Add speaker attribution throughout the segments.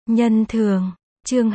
Speaker 1: Nhân thường, chương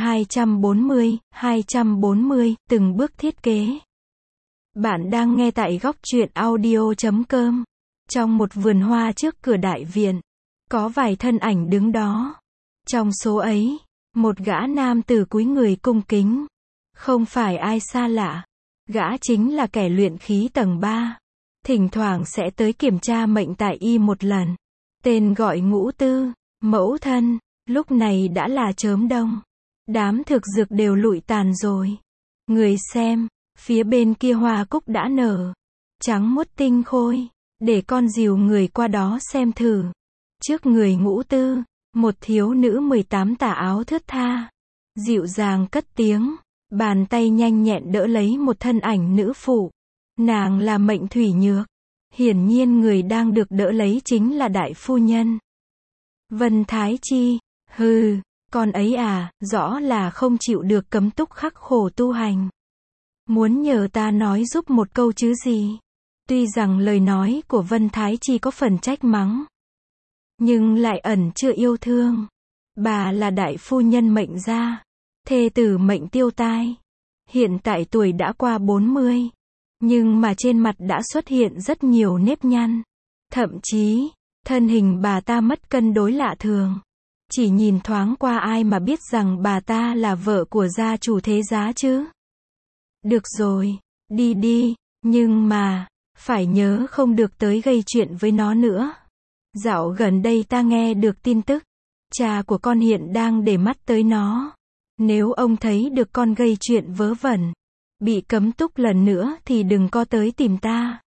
Speaker 1: 240, từng bước thiết kế. Bạn đang nghe tại góc truyện audio.com. Trong một vườn hoa trước cửa đại viện, có vài thân ảnh đứng đó. Trong số ấy, một gã nam tử cúi người cung kính. Không phải ai xa lạ. Gã chính là kẻ luyện khí tầng 3. Thỉnh thoảng sẽ tới kiểm tra mệnh tại y một lần. Tên gọi Ngũ Tư, mẫu thân. Lúc này đã là chớm đông. Đám thực dược đều lụi tàn rồi. Người xem, phía bên kia hoa cúc đã nở. Trắng muốt tinh khôi. Để con dìu người qua đó xem thử. Trước người Ngũ Tư, một thiếu nữ 18 tà áo thướt tha. Dịu dàng cất tiếng. Bàn tay nhanh nhẹn đỡ lấy một thân ảnh nữ phụ. Nàng là Mệnh Thủy Nhược. Hiển nhiên người đang được đỡ lấy chính là đại phu nhân Vân Thái Chi. Hừ, con ấy à, rõ là không chịu được cấm túc khắc khổ tu hành. Muốn nhờ ta nói giúp một câu chứ gì. Tuy rằng lời nói của Vân Thái Chi có phần trách mắng, nhưng lại ẩn chứa yêu thương. Bà là đại phu nhân Mệnh gia, thê tử Mệnh Tiêu Tai. Hiện tại tuổi đã qua 40, nhưng mà trên mặt đã xuất hiện rất nhiều nếp nhăn. Thậm chí, thân hình bà ta mất cân đối lạ thường. Chỉ nhìn thoáng qua ai mà biết rằng bà ta là vợ của gia chủ Thế Giá chứ. Được rồi, đi đi, nhưng mà, phải nhớ không được tới gây chuyện với nó nữa. Dạo gần đây ta nghe được tin tức, cha của con hiện đang để mắt tới nó. Nếu ông thấy được con gây chuyện vớ vẩn, bị cấm túc lần nữa thì đừng có tới tìm ta.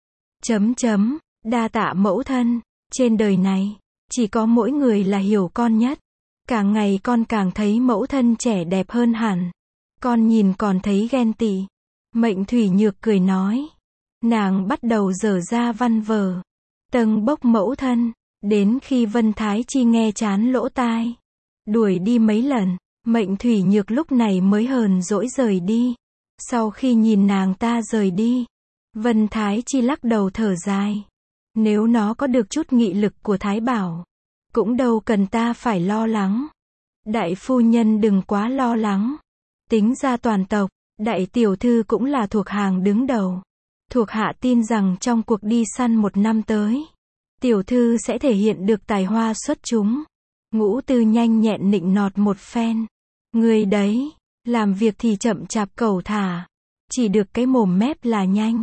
Speaker 1: Đa tạ mẫu thân, trên đời này, chỉ có mỗi người là hiểu con nhất. Càng ngày con càng thấy mẫu thân trẻ đẹp hơn hẳn. Con nhìn còn thấy ghen tị. Mệnh Thủy Nhược cười nói. Nàng bắt đầu dở ra văn vở. Tâng bốc mẫu thân. Đến khi Vân Thái Chi nghe chán lỗ tai. Đuổi đi mấy lần. Mệnh Thủy Nhược lúc này mới hờn dỗi rời đi. Sau khi nhìn nàng ta rời đi, Vân Thái Chi lắc đầu thở dài. Nếu nó có được chút nghị lực của Thái Bảo, cũng đâu cần ta phải lo lắng. Đại phu nhân đừng quá lo lắng. Tính ra toàn tộc, đại tiểu thư cũng là thuộc hàng đứng đầu. Thuộc hạ tin rằng trong cuộc đi săn một năm tới, tiểu thư sẽ thể hiện được tài hoa xuất chúng. Ngũ Tư nhanh nhẹn nịnh nọt một phen. Người đấy, làm việc thì chậm chạp cẩu thả. Chỉ được cái mồm mép là nhanh.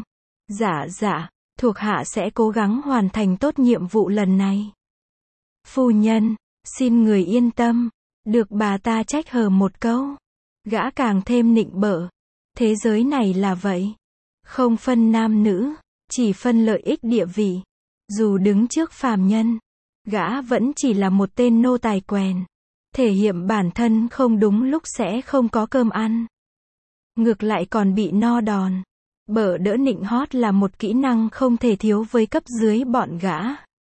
Speaker 1: Dạ, thuộc hạ sẽ cố gắng hoàn thành tốt nhiệm vụ lần này. Phu nhân, xin người yên tâm. Được bà ta trách hờ một câu. Gã càng thêm nịnh bợ. Thế giới này là vậy. Không phân nam nữ, chỉ phân lợi ích địa vị. Dù đứng trước phàm nhân, gã vẫn chỉ là một tên nô tài quèn. Thể hiện bản thân không đúng lúc sẽ không có cơm ăn. Ngược lại còn bị no đòn. Bợ đỡ nịnh hót là một kỹ năng không thể thiếu với cấp dưới bọn gã.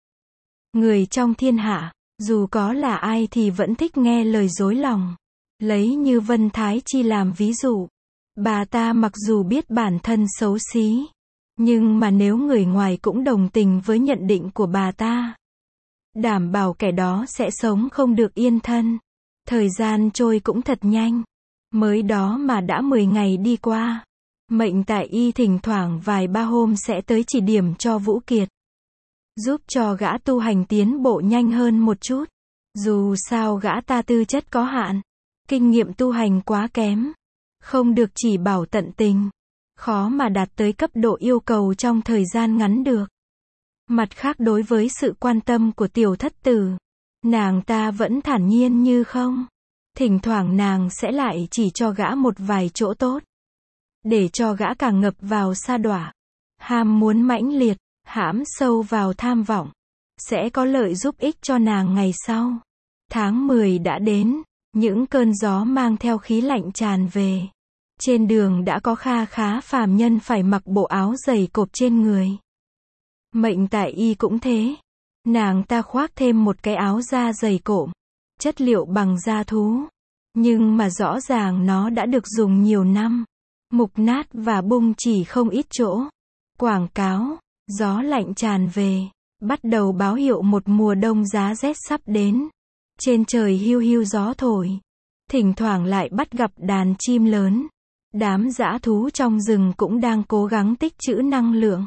Speaker 1: Người trong thiên hạ, dù có là ai thì vẫn thích nghe lời dối lòng. Lấy như Vân Thái Chi làm ví dụ. Bà ta mặc dù biết bản thân xấu xí, nhưng mà nếu người ngoài cũng đồng tình với nhận định của bà ta, đảm bảo kẻ đó sẽ sống không được yên thân. Thời gian trôi cũng thật nhanh. Mới đó mà đã 10 ngày đi qua. Mệnh tại y thỉnh thoảng vài ba hôm sẽ tới chỉ điểm cho Vũ Kiệt, giúp cho gã tu hành tiến bộ nhanh hơn một chút. Dù sao gã ta tư chất có hạn, kinh nghiệm tu hành quá kém, không được chỉ bảo tận tình, khó mà đạt tới cấp độ yêu cầu trong thời gian ngắn được. Mặt khác đối với sự quan tâm của tiểu thất tử, nàng ta vẫn thản nhiên như không. Thỉnh thoảng nàng sẽ lại chỉ cho gã một vài chỗ tốt, để cho gã càng ngập vào sa đọa, ham muốn mãnh liệt, hãm sâu vào tham vọng, sẽ có lợi giúp ích cho nàng ngày sau. Tháng 10 đã đến, những cơn gió mang theo khí lạnh tràn về. Trên đường đã có kha khá phàm nhân phải mặc bộ áo dày cộp trên người. Mệnh tại y cũng thế. Nàng ta khoác thêm một cái áo da dày cộm, chất liệu bằng da thú. Nhưng mà rõ ràng nó đã được dùng nhiều năm. Mục nát và bung chỉ không ít chỗ. Quảng cáo, gió lạnh tràn về, bắt đầu báo hiệu một mùa đông giá rét sắp đến. Trên trời hiu hiu gió thổi. Thỉnh thoảng lại bắt gặp đàn chim lớn. Đám dã thú trong rừng cũng đang cố gắng tích trữ năng lượng.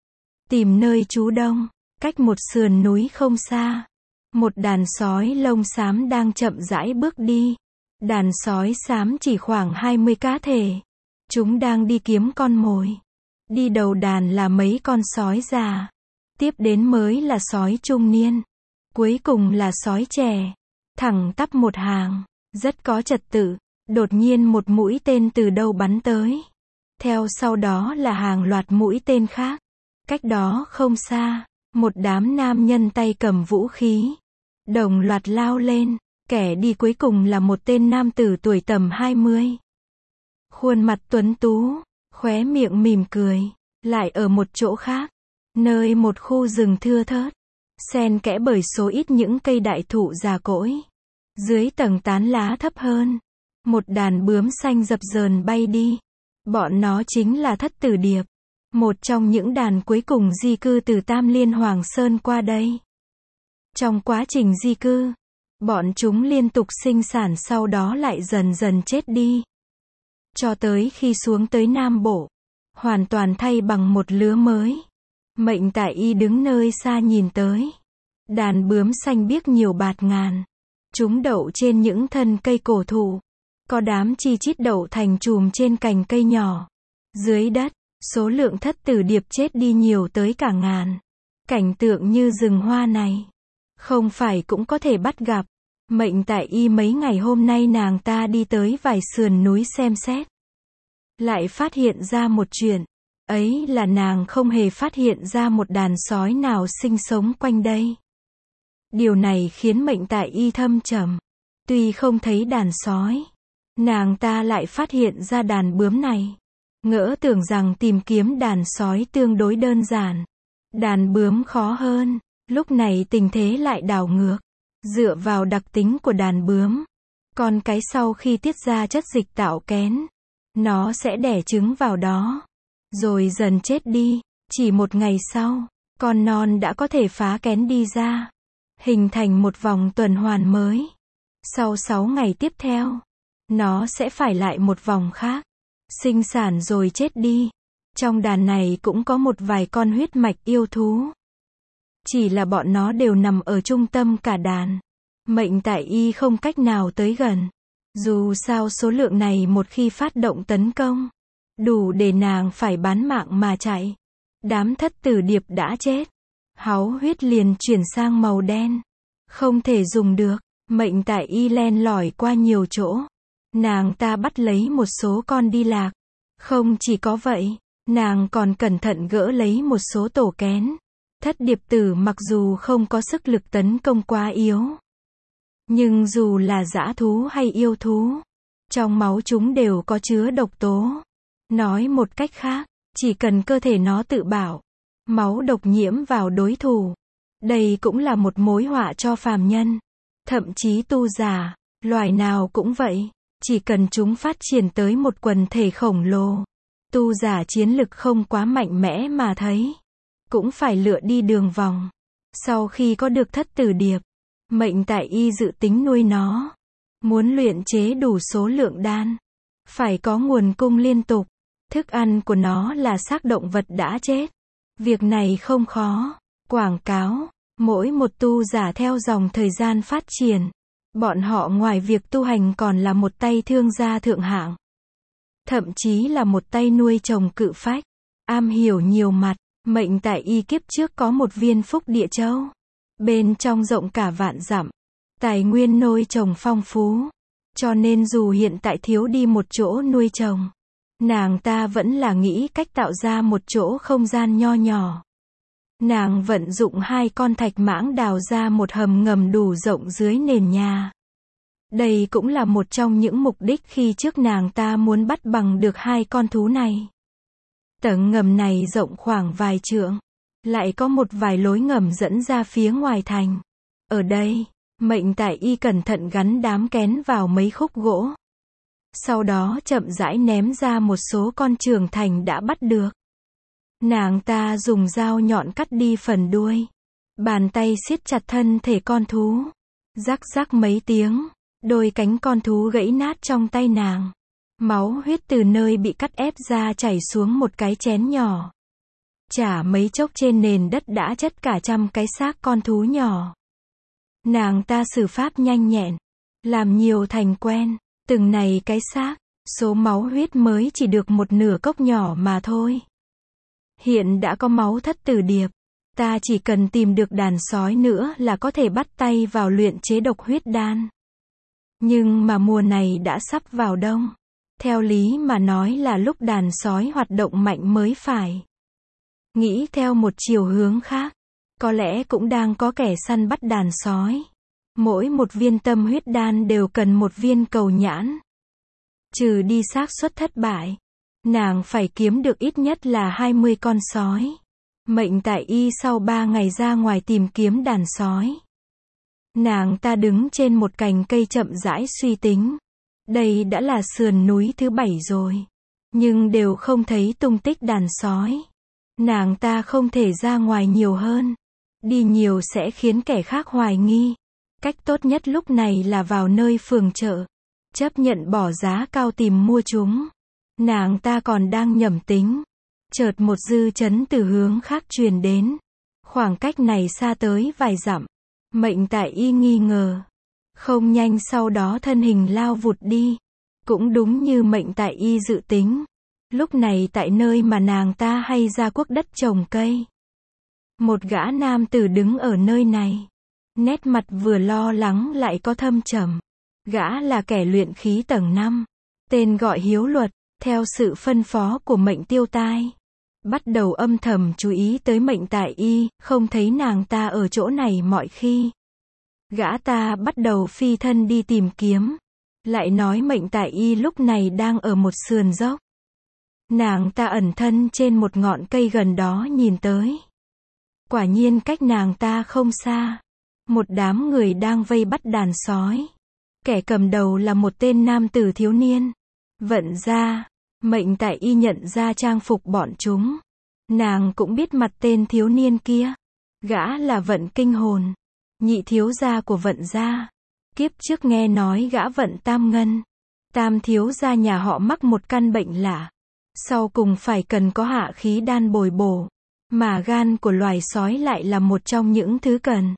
Speaker 1: Tìm nơi trú đông. Cách một sườn núi không xa. Một đàn sói lông xám đang chậm rãi bước đi. Đàn sói xám chỉ khoảng 20 cá thể. Chúng đang đi kiếm con mồi. Đi đầu đàn là mấy con sói già. Tiếp đến mới là sói trung niên. Cuối cùng là sói trẻ. Thẳng tắp một hàng. Rất có trật tự. Đột nhiên một mũi tên từ đâu bắn tới. Theo sau đó là hàng loạt mũi tên khác. Cách đó không xa, một đám nam nhân tay cầm vũ khí. Đồng loạt lao lên. Kẻ đi cuối cùng là một tên nam tử tuổi tầm 20. Khuôn mặt tuấn tú, khóe miệng mỉm cười. Lại ở một chỗ khác, nơi một khu rừng thưa thớt, xen kẽ bởi số ít những cây đại thụ già cỗi. Dưới tầng tán lá thấp hơn, một đàn bướm xanh dập dờn bay đi. Bọn nó chính là thất tử điệp, một trong những đàn cuối cùng di cư từ Tam Liên Hoàng Sơn qua đây. Trong quá trình di cư, bọn chúng liên tục sinh sản sau đó lại dần dần chết đi. Cho tới khi xuống tới Nam Bộ, hoàn toàn thay bằng một lứa mới. Mệnh Tại Y đứng nơi xa nhìn tới. Đàn bướm xanh biếc nhiều bạt ngàn. Chúng đậu trên những thân cây cổ thụ. Có đám chi chít đậu thành chùm trên cành cây nhỏ. Dưới đất, số lượng thất tử điệp chết đi nhiều tới cả ngàn. Cảnh tượng như rừng hoa này, không phải cũng có thể bắt gặp. Mệnh Tại Y mấy ngày hôm nay nàng ta đi tới vài sườn núi xem xét. Lại phát hiện ra một chuyện. Ấy là nàng không hề phát hiện ra một đàn sói nào sinh sống quanh đây. Điều này khiến Mệnh Tại Y thâm trầm. Tuy không thấy đàn sói, nàng ta lại phát hiện ra đàn bướm này. Ngỡ tưởng rằng tìm kiếm đàn sói tương đối đơn giản. Đàn bướm khó hơn. Lúc này tình thế lại đảo ngược. Dựa vào đặc tính của đàn bướm, con cái sau khi tiết ra chất dịch tạo kén, nó sẽ đẻ trứng vào đó, rồi dần chết đi. Chỉ một ngày sau, con non đã có thể phá kén đi ra, hình thành một vòng tuần hoàn mới. Sau 6 ngày tiếp theo, nó sẽ phải lại một vòng khác, sinh sản rồi chết đi. Trong đàn này cũng có một vài con huyết mạch yêu thú. Chỉ là bọn nó đều nằm ở trung tâm cả đàn. Mệnh Tại Y không cách nào tới gần. Dù sao số lượng này một khi phát động tấn công, đủ để nàng phải bán mạng mà chạy. Đám thất tử điệp đã chết. Háu huyết liền chuyển sang màu đen. Không thể dùng được. Mệnh Tại Y len lỏi qua nhiều chỗ. Nàng ta bắt lấy một số con đi lạc. Không chỉ có vậy, nàng còn cẩn thận gỡ lấy một số tổ kén. Thất điệp tử mặc dù không có sức lực tấn công quá yếu, nhưng dù là dã thú hay yêu thú, trong máu chúng đều có chứa độc tố. Nói một cách khác, chỉ cần cơ thể nó tự bảo, máu độc nhiễm vào đối thủ, đây cũng là một mối họa cho phàm nhân. Thậm chí tu giả, loài nào cũng vậy, chỉ cần chúng phát triển tới một quần thể khổng lồ, tu giả chiến lực không quá mạnh mẽ mà thấy, cũng phải lựa đi đường vòng. Sau khi có được thất tử điệp, Mệnh Tại Y dự tính nuôi nó. Muốn luyện chế đủ số lượng đan, phải có nguồn cung liên tục. Thức ăn của nó là xác động vật đã chết. Việc này không khó. Quảng cáo, mỗi một tu giả theo dòng thời gian phát triển, bọn họ ngoài việc tu hành còn là một tay thương gia thượng hạng. Thậm chí là một tay nuôi trồng cự phách, am hiểu nhiều mặt. Mệnh Tại Y kiếp trước có một viên Phúc Địa Châu. Bên trong rộng cả vạn dặm. Tài nguyên nuôi trồng phong phú. Cho nên dù hiện tại thiếu đi một chỗ nuôi trồng, nàng ta vẫn là nghĩ cách tạo ra một chỗ không gian nho nhỏ. Nàng vận dụng 2 con thạch mãng đào ra một hầm ngầm đủ rộng dưới nền nhà. Đây cũng là một trong những mục đích khi trước nàng ta muốn bắt bằng được 2 con thú này. Tầng ngầm này rộng khoảng vài trượng, lại có một vài lối ngầm dẫn ra phía ngoài thành. Ở đây, Mệnh Tại Y cẩn thận gắn đám kén vào mấy khúc gỗ. Sau đó chậm rãi ném ra một số con trưởng thành đã bắt được. Nàng ta dùng dao nhọn cắt đi phần đuôi. Bàn tay siết chặt thân thể con thú. Rắc rắc mấy tiếng, đôi cánh con thú gãy nát trong tay nàng. Máu huyết từ nơi bị cắt ép ra chảy xuống một cái chén nhỏ. Chả mấy chốc trên nền đất đã chất cả trăm cái xác con thú nhỏ. Nàng ta xử pháp nhanh nhẹn, làm nhiều thành quen, từng này cái xác, số máu huyết mới chỉ được một nửa cốc nhỏ mà thôi. Hiện đã có máu thất tử điệp, ta chỉ cần tìm được đàn sói nữa là có thể bắt tay vào luyện chế độc huyết đan. Nhưng mà mùa này đã sắp vào đông. Theo lý mà nói là lúc đàn sói hoạt động mạnh mới phải. Nghĩ theo một chiều hướng khác, có lẽ cũng đang có kẻ săn bắt đàn sói. Mỗi một viên tâm huyết đan đều cần một viên cầu nhãn. Trừ đi xác suất thất bại, nàng phải kiếm được ít nhất là 20 con sói. Mệnh tại y sau 3 ngày ra ngoài tìm kiếm đàn sói. Nàng ta đứng trên một cành cây chậm rãi suy tính. Đây đã là sườn núi thứ 7 rồi. Nhưng đều không thấy tung tích đàn sói. Nàng ta không thể ra ngoài nhiều hơn. Đi nhiều sẽ khiến kẻ khác hoài nghi. Cách tốt nhất lúc này là vào nơi phường chợ. Chấp nhận bỏ giá cao tìm mua chúng. Nàng ta còn đang nhẩm tính. Chợt một dư chấn từ hướng khác truyền đến. Khoảng cách này xa tới vài dặm. Mệnh tại y nghi ngờ. Không nhanh sau đó thân hình lao vụt đi. Cũng đúng như mệnh tại y dự tính. Lúc này tại nơi mà nàng ta hay ra cuốc đất trồng cây. Một gã nam tử đứng ở nơi này. Nét mặt vừa lo lắng lại có thâm trầm. Gã là kẻ luyện khí tầng 5. Tên gọi Hiếu Luật, theo sự phân phó của mệnh Tiêu Tai. Bắt đầu âm thầm chú ý tới mệnh tại y, không thấy nàng ta ở chỗ này mọi khi. Gã ta bắt đầu phi thân đi tìm kiếm. Lại nói mệnh tại y lúc này đang ở một sườn dốc. Nàng ta ẩn thân trên một ngọn cây gần đó nhìn tới. Quả nhiên cách nàng ta không xa. Một đám người đang vây bắt đàn sói. Kẻ cầm đầu là một tên nam tử thiếu niên. Vận ra, mệnh tại y nhận ra trang phục bọn chúng. Nàng cũng biết mặt tên thiếu niên kia. Gã là Vận Kinh Hồn, nhị thiếu gia của Vận gia. Kiếp trước nghe nói gã Vận Tam Ngân, tam thiếu gia nhà họ mắc một căn bệnh lạ. Sau cùng phải cần có hạ khí đan bồi bổ. Mà gan của loài sói lại là một trong những thứ cần.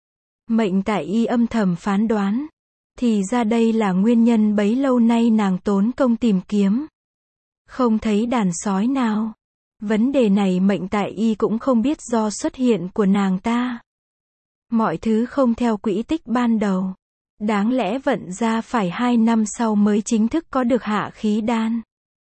Speaker 1: Mệnh tại y âm thầm phán đoán. Thì ra đây là nguyên nhân bấy lâu nay nàng tốn công tìm kiếm. Không thấy đàn sói nào. Vấn đề này mệnh tại y cũng không biết do xuất hiện của nàng ta. Mọi thứ không theo quỹ tích ban đầu. Đáng lẽ Vận gia phải 2 năm sau mới chính thức có được hạ khí đan.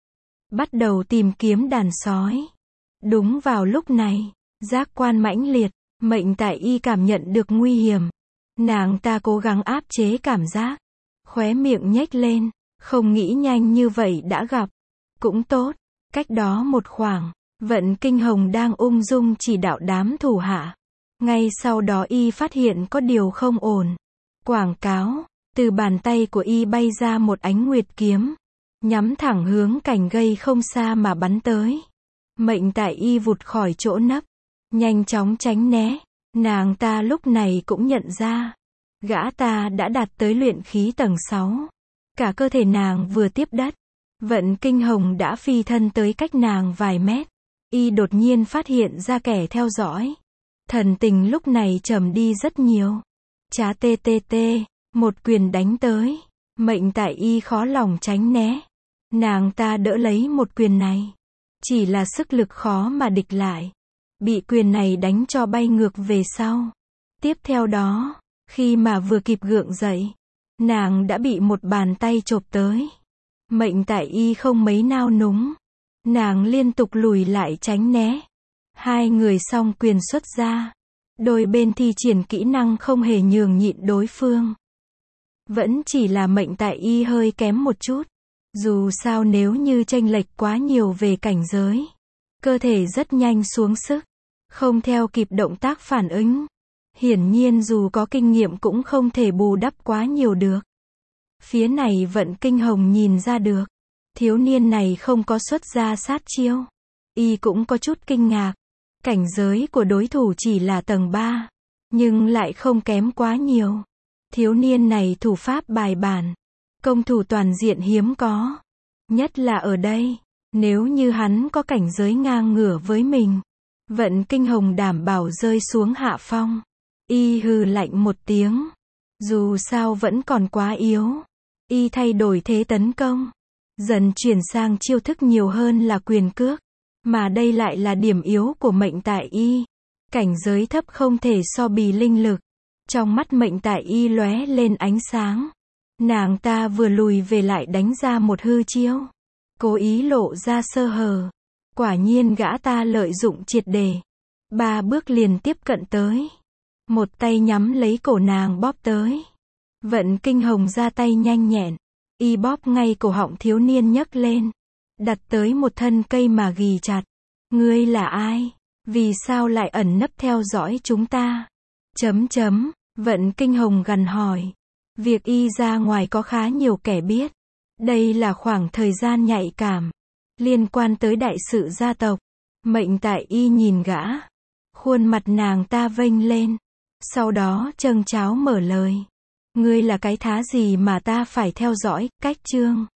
Speaker 1: Bắt đầu tìm kiếm đàn sói. Đúng vào lúc này, giác quan mãnh liệt, mệnh tại y cảm nhận được nguy hiểm. Nàng ta cố gắng áp chế cảm giác. Khóe miệng nhếch lên, không nghĩ nhanh như vậy đã gặp. Cũng tốt, cách đó một khoảng, Vận Kinh Hồng đang ung dung chỉ đạo đám thủ hạ. Ngay sau đó y phát hiện có điều không ổn. Quảng cáo, từ bàn tay của y bay ra một ánh nguyệt kiếm. Nhắm thẳng hướng cành cây không xa mà bắn tới. Mệnh tại y vụt khỏi chỗ nấp. Nhanh chóng tránh né. Nàng ta lúc này cũng nhận ra. Gã ta đã đạt tới luyện khí tầng 6. Cả cơ thể nàng vừa tiếp đất. Vận Kinh Hồng đã phi thân tới cách nàng vài mét. Y đột nhiên phát hiện ra kẻ theo dõi. Thần tình lúc này trầm đi rất nhiều. Chá tê tê tê, một quyền đánh tới. Mệnh tại y khó lòng tránh né. Nàng ta đỡ lấy một quyền này. Chỉ là sức lực khó mà địch lại. Bị quyền này đánh cho bay ngược về sau. Tiếp theo đó, khi mà vừa kịp gượng dậy, nàng đã bị một bàn tay chộp tới. Mệnh tại y không mấy nao núng. Nàng liên tục lùi lại tránh né. Hai người song quyền xuất ra. Đôi bên thi triển kỹ năng không hề nhường nhịn đối phương. Vẫn chỉ là mệnh tại y hơi kém một chút. Dù sao nếu như chênh lệch quá nhiều về cảnh giới, cơ thể rất nhanh xuống sức, không theo kịp động tác phản ứng. Hiển nhiên dù có kinh nghiệm cũng không thể bù đắp quá nhiều được. Phía này Vận Kinh Hồng nhìn ra được. Thiếu niên này không có xuất ra sát chiêu. Y cũng có chút kinh ngạc. Cảnh giới của đối thủ chỉ là tầng 3. Nhưng lại không kém quá nhiều. Thiếu niên này thủ pháp bài bản, công thủ toàn diện hiếm có. Nhất là ở đây, nếu như hắn có cảnh giới ngang ngửa với mình, Vận Kinh Hồng đảm bảo rơi xuống hạ phong. Y hừ lạnh một tiếng. Dù sao vẫn còn quá yếu. Y thay đổi thế tấn công. Dần chuyển sang chiêu thức nhiều hơn là quyền cước. Mà đây lại là điểm yếu của Mệnh Tại Y. Cảnh giới thấp không thể so bì linh lực. Trong mắt Mệnh Tại Y lóe lên ánh sáng. Nàng ta vừa lùi về lại đánh ra một hư chiêu. Cố ý lộ ra sơ hở. Quả nhiên gã ta lợi dụng triệt để. 3 bước liền tiếp cận tới. Một tay nhắm lấy cổ nàng bóp tới. Vận Kinh Hồng ra tay nhanh nhẹn. Y bóp ngay cổ họng thiếu niên nhấc lên. Đặt tới một thân cây mà ghì chặt. Ngươi là ai? Vì sao lại ẩn nấp theo dõi chúng ta? Vận Kinh Hồng gằn hỏi. Việc y ra ngoài có khá nhiều kẻ biết. Đây là khoảng thời gian nhạy cảm. Liên quan tới đại sự gia tộc. Mệnh Tại Y nhìn gã. Khuôn mặt nàng ta vênh lên. Sau đó châng cháo mở lời. Ngươi là cái thá gì mà ta phải theo dõi, Cách Chương?